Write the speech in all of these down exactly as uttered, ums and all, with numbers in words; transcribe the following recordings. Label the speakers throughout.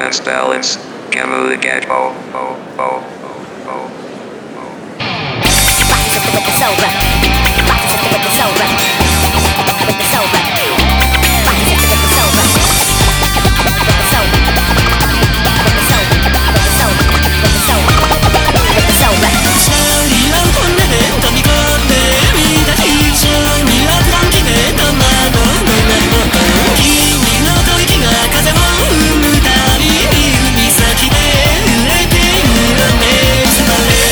Speaker 1: Balance, balance, Camel get oh, oh, oh, oh, oh.
Speaker 2: With the soul rap, with the soul rap, with the soul rap, with the soul rap, with the soul, with the soul, with the soul, with the soul, with the soul rap.
Speaker 3: 소리랑 혼내는 덤이 건네 위다 희정이 어떤 너만도 너만도君の吐息が風を生むたび指先で揺れて揺らめさまれ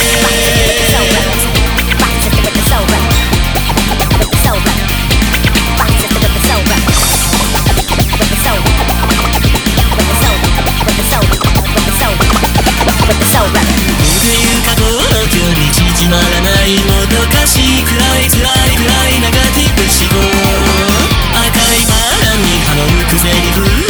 Speaker 3: 縮まらないもどかしい暗い辛い暗いネガティブ思考赤いバラに歯の向くセリフ